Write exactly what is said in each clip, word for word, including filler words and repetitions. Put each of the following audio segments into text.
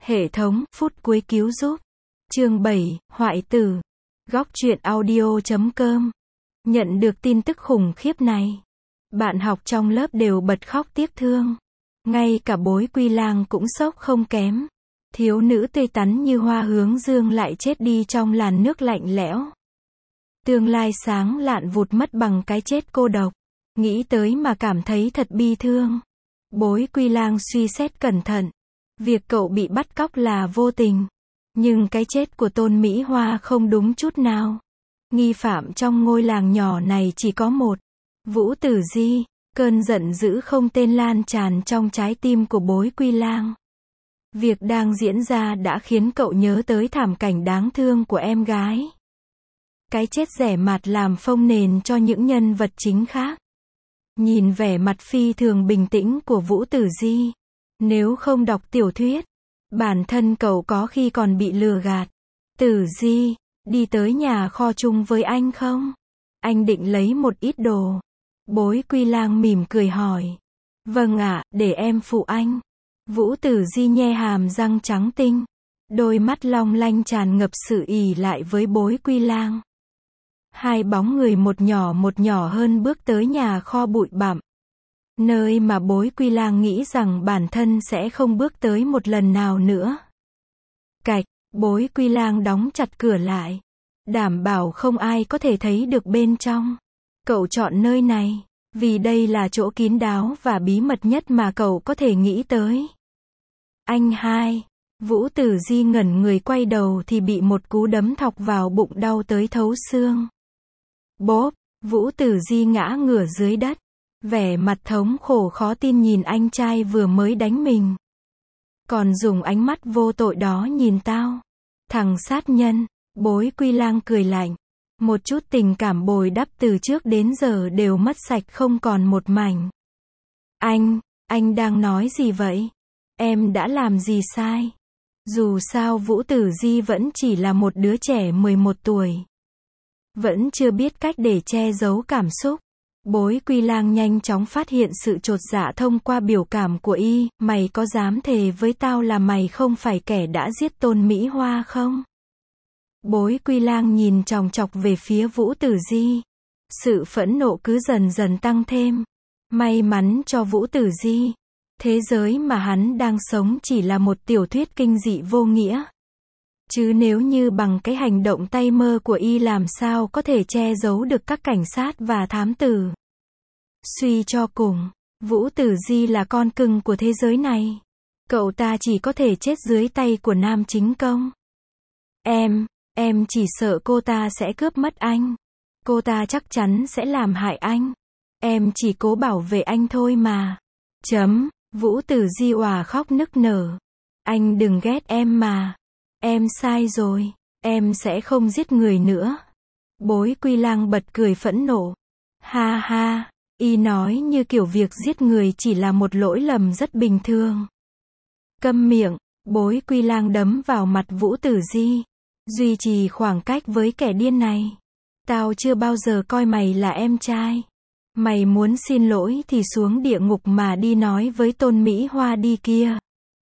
Hệ thống, phút cuối cứu giúp. Chương bảy, hoại tử. Góc truyện audio chấm com. Nhận được tin tức khủng khiếp này, bạn học trong lớp đều bật khóc tiếc thương. Ngay cả Bối Quy Lang cũng sốc không kém. Thiếu nữ tươi tắn như hoa hướng dương lại chết đi trong làn nước lạnh lẽo. Tương lai sáng lạn vụt mất bằng cái chết cô độc. Nghĩ tới mà cảm thấy thật bi thương. Bối Quy Lang suy xét cẩn thận. Việc cậu bị bắt cóc là vô tình. Nhưng cái chết của Tôn Mỹ Hoa không đúng chút nào. Nghi phạm trong ngôi làng nhỏ này chỉ có một. Vũ Tử Di. Cơn giận dữ không tên lan tràn trong trái tim của Bối Quy Lang. Việc đang diễn ra đã khiến cậu nhớ tới thảm cảnh đáng thương của em gái. Cái chết rẻ mạt làm phông nền cho những nhân vật chính khác. Nhìn vẻ mặt phi thường bình tĩnh của Vũ Tử Di. Nếu không đọc tiểu thuyết, bản thân cậu có khi còn bị lừa gạt. Tử Di, đi tới nhà kho chung với anh không? Anh định lấy một ít đồ. Bối Quy Lang mỉm cười hỏi. Vâng ạ, để em phụ anh. Vũ Tử Di nhe hàm răng trắng tinh. Đôi mắt long lanh tràn ngập sự ỷ lại với Bối Quy Lang. Hai bóng người một nhỏ một nhỏ hơn bước tới nhà kho bụi bặm. Nơi mà Bối Quy Lang nghĩ rằng bản thân sẽ không bước tới một lần nào nữa. Cạch, Bối Quy Lang đóng chặt cửa lại. Đảm bảo không ai có thể thấy được bên trong. Cậu chọn nơi này, vì đây là chỗ kín đáo và bí mật nhất mà cậu có thể nghĩ tới. Anh hai, Vũ Tử Di ngẩn người quay đầu thì bị một cú đấm thọc vào bụng đau tới thấu xương. Bốp, Vũ Tử Di ngã ngửa dưới đất. Vẻ mặt thống khổ khó tin nhìn anh trai vừa mới đánh mình. Còn dùng ánh mắt vô tội đó nhìn tao. Thằng sát nhân. Bối Quy Lang cười lạnh. Một chút tình cảm bồi đắp từ trước đến giờ đều mất sạch không còn một mảnh. Anh, anh đang nói gì vậy? Em đã làm gì sai? Dù sao Vũ Tử Di vẫn chỉ là một đứa trẻ mười một tuổi. Vẫn chưa biết cách để che giấu cảm xúc. Bối Quy Lang nhanh chóng phát hiện sự chột dạ thông qua biểu cảm của y. Mày có dám thề với tao là mày không phải kẻ đã giết Tôn Mỹ Hoa không? Bối Quy Lang nhìn chòng chọc về phía Vũ Tử Di. Sự phẫn nộ cứ dần dần tăng thêm. May mắn cho Vũ Tử Di. Thế giới mà hắn đang sống chỉ là một tiểu thuyết kinh dị vô nghĩa. Chứ nếu như bằng cái hành động tay mơ của y làm sao có thể che giấu được các cảnh sát và thám tử. Suy cho cùng, Vũ Tử Di là con cưng của thế giới này. Cậu ta chỉ có thể chết dưới tay của nam chính công. Em, em chỉ sợ cô ta sẽ cướp mất anh. Cô ta chắc chắn sẽ làm hại anh. Em chỉ cố bảo vệ anh thôi mà. Chấm, Vũ Tử Di òa khóc nức nở. Anh đừng ghét em mà. Em sai rồi, em sẽ không giết người nữa. Bối Quy Lang bật cười phẫn nộ. Ha ha, y nói như kiểu việc giết người chỉ là một lỗi lầm rất bình thường. Câm miệng, Bối Quy Lang đấm vào mặt Vũ Tử Di. Duy trì khoảng cách với kẻ điên này. Tao chưa bao giờ coi mày là em trai. Mày muốn xin lỗi thì xuống địa ngục mà đi nói với Tôn Mỹ Hoa đi kia.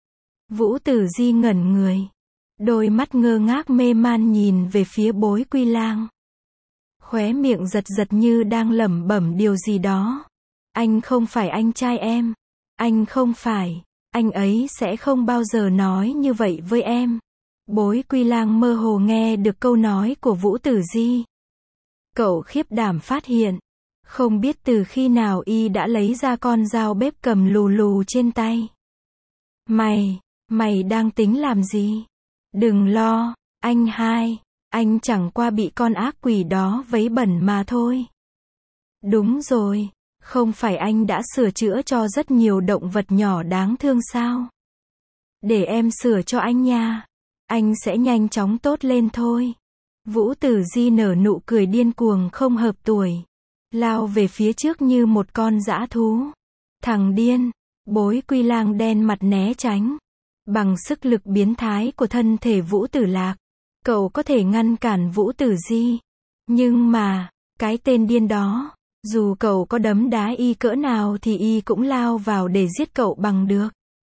Vũ Tử Di ngẩn người. Đôi mắt ngơ ngác mê man nhìn về phía Bối Quy Lang. Khóe miệng giật giật như đang lẩm bẩm điều gì đó. Anh không phải anh trai em. Anh không phải. Anh ấy sẽ không bao giờ nói như vậy với em. Bối Quy Lang mơ hồ nghe được câu nói của Vũ Tử Di. Cậu khiếp đảm phát hiện. Không biết từ khi nào y đã lấy ra con dao bếp cầm lù lù trên tay. Mày, mày đang tính làm gì? Đừng lo, anh hai, anh chẳng qua bị con ác quỷ đó vấy bẩn mà thôi. Đúng rồi, không phải anh đã sửa chữa cho rất nhiều động vật nhỏ đáng thương sao? Để em sửa cho anh nha, anh sẽ nhanh chóng tốt lên thôi. Vũ Tử Di nở nụ cười điên cuồng không hợp tuổi. Lao về phía trước như một con dã thú. Thằng điên, Bối Quy Lang đen mặt né tránh. Bằng sức lực biến thái của thân thể Vũ Tử Lạc, cậu có thể ngăn cản Vũ Tử Di. Nhưng mà, cái tên điên đó, dù cậu có đấm đá y cỡ nào thì y cũng lao vào để giết cậu bằng được.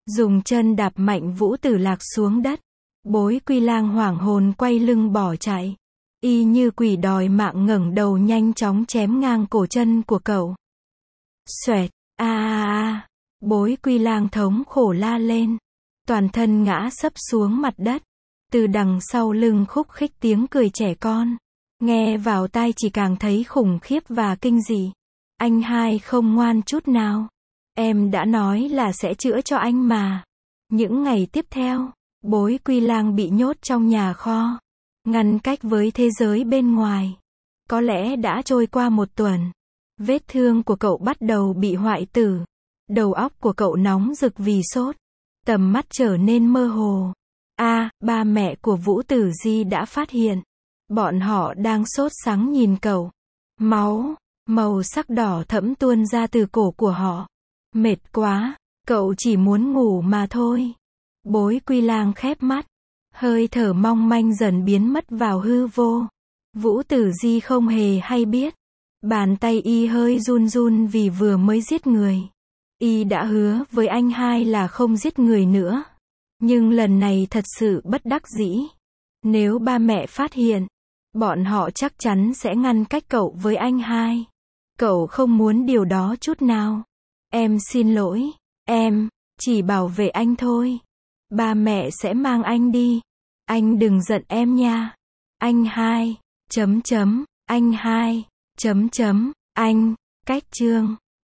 dùng chân đạp mạnh Vũ Tử Lạc xuống đất. Bối Quy Lang hoảng hồn quay lưng bỏ chạy. Y như quỷ đòi mạng ngẩng đầu nhanh chóng chém ngang cổ chân của cậu. Xoẹt, a a a, Bối Quy Lang thống khổ la lên. Toàn thân ngã sấp xuống mặt đất. Từ đằng sau lưng khúc khích tiếng cười trẻ con. Nghe vào tai chỉ càng thấy khủng khiếp và kinh dị. Anh hai không ngoan chút nào. Em đã nói là sẽ chữa cho anh mà. Những ngày tiếp theo, Bối Quy Lang bị nhốt trong nhà kho, ngăn cách với thế giới bên ngoài. Có lẽ đã trôi qua một tuần. Vết thương của cậu bắt đầu bị hoại tử. Đầu óc của cậu nóng rực vì sốt. Tầm mắt trở nên mơ hồ. A, à, ba mẹ của Vũ Tử Di đã phát hiện. Bọn họ đang sốt sắng nhìn cậu. Máu, màu sắc đỏ thẫm tuôn ra từ cổ của họ. Mệt quá, cậu chỉ muốn ngủ mà thôi. Bối Quy Lang khép mắt. Hơi thở mong manh dần biến mất vào hư vô. Vũ Tử Di không hề hay biết. Bàn tay y hơi run run vì vừa mới giết người. Y đã hứa với anh hai là không giết người nữa. Nhưng lần này thật sự bất đắc dĩ. Nếu ba mẹ phát hiện, bọn họ chắc chắn sẽ ngăn cách cậu với anh hai. Cậu không muốn điều đó chút nào. Em xin lỗi, em chỉ bảo vệ anh thôi. Ba mẹ sẽ mang anh đi. Anh đừng giận em nha. Anh hai, chấm chấm, anh hai, chấm chấm, anh, cách chương.